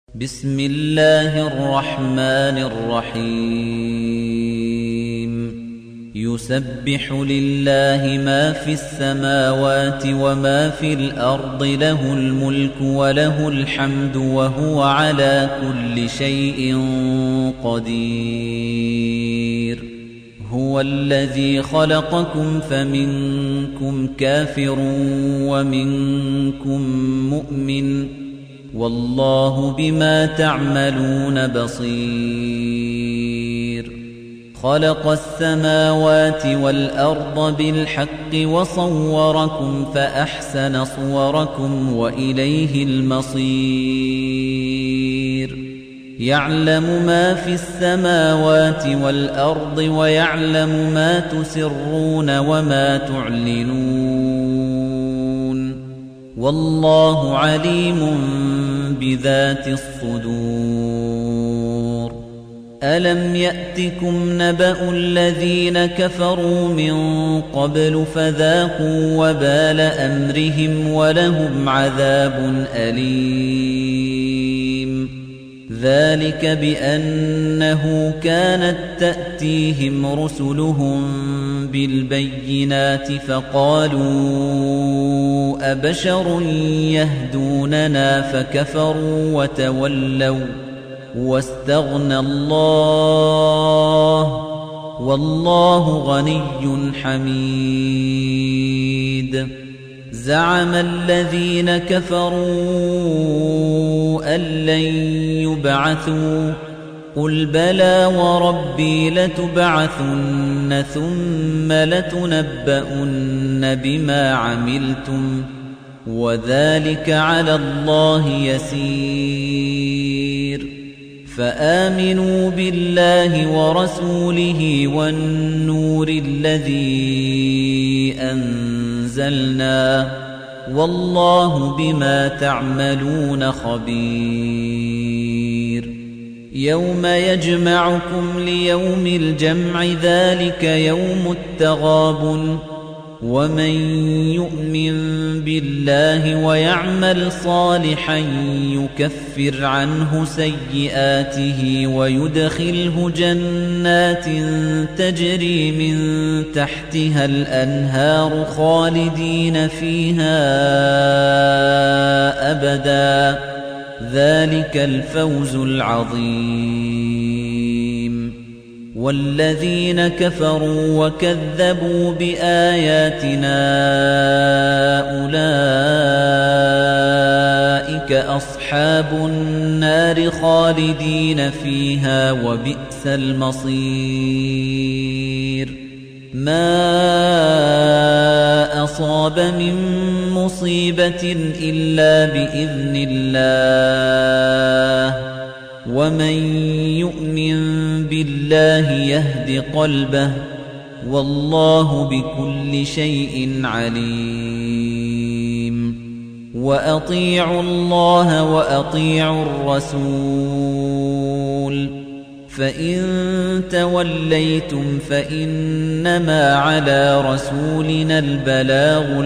بسم الله الرحمن الرحيم يسبح لله ما في السماوات وما في الأرض له الملك وله الحمد وهو على كل شيء قدير هو الذي خلقكم فمنكم كافر ومنكم مؤمن والله بما تعملون بصير خلق السماوات والأرض بالحق وصوركم فأحسن صوركم وإليه المصير يعلم ما في السماوات والأرض ويعلم ما تسرون وما تعلنون والله عليم بذات الصدور ألم يأتكم نبأ الذين كفروا من قبل فذاقوا وبال أمرهم ولهم عذاب أليم ذلك بأنه كانت تأتيهم رسلهم بالبينات فقالوا أبشر يهدوننا فكفروا وتولوا واستغنى الله والله غني حميد زعم الذين كفروا أن لن يبعثوا قل بلى وربي لتبعثن ثم لتنبؤن بما عملتم وذلك على الله يسير فآمنوا بالله ورسوله والنور الذي أنزلنا والله بما تعملون خبير يوم يجمعكم ليوم الجمع ذلك يوم التغابن ومن يؤمن بالله ويعمل صالحا يكفر عنه سيئاته ويدخله جنات تجري من تحتها الأنهار خالدين فيها أبدا ذلك الفوز العظيم والذين كفروا وكذبوا بآياتنا أولئك أصحاب النار خالدين فيها وبئس المصير ما أصاب من مصيبة إلا بإذن الله ومن يؤمن بالله يهد قلبه والله بكل شيء عليم وأطيعوا الله وأطيعوا الرسول فإن توليتم فإنما على رسولنا البلاغ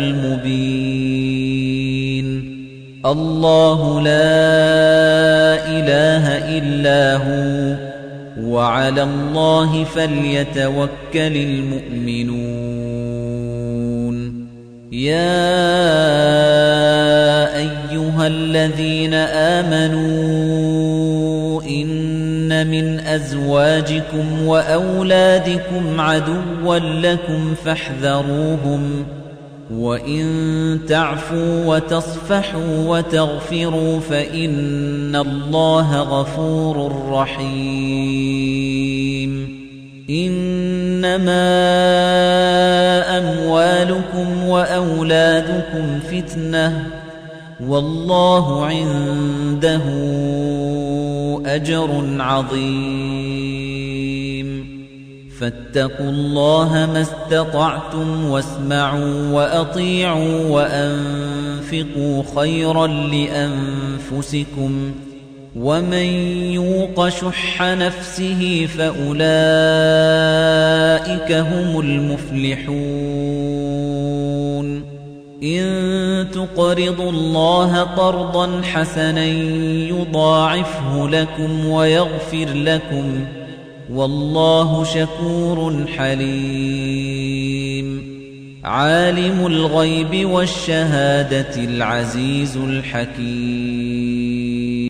المبين الله لا إله إلا هو وعلى الله فليتوكل المؤمنون يا أيها الذين آمنوا إن من أزواجكم وأولادكم عدوا لكم فاحذروهم وَإِن تَعْفُوا وَتَصْفَحُوا وَتَغْفِرُوا فَإِنَّ اللَّهَ غَفُورٌ رَّحِيمٌ إِنَّمَا أَمْوَالُكُمْ وَأَوْلَادُكُمْ فِتْنَةٌ وَاللَّهُ عِندَهُ أَجْرٌ عَظِيمٌ فاتقوا الله ما استطعتم واسمعوا وأطيعوا وأنفقوا خيرا لأنفسكم ومن يوق شح نفسه فأولئك هم المفلحون إن تقرضوا الله قرضا حسنا يضاعفه لكم ويغفر لكم والله شكور حليم عالم الغيب والشهادة العزيز الحكيم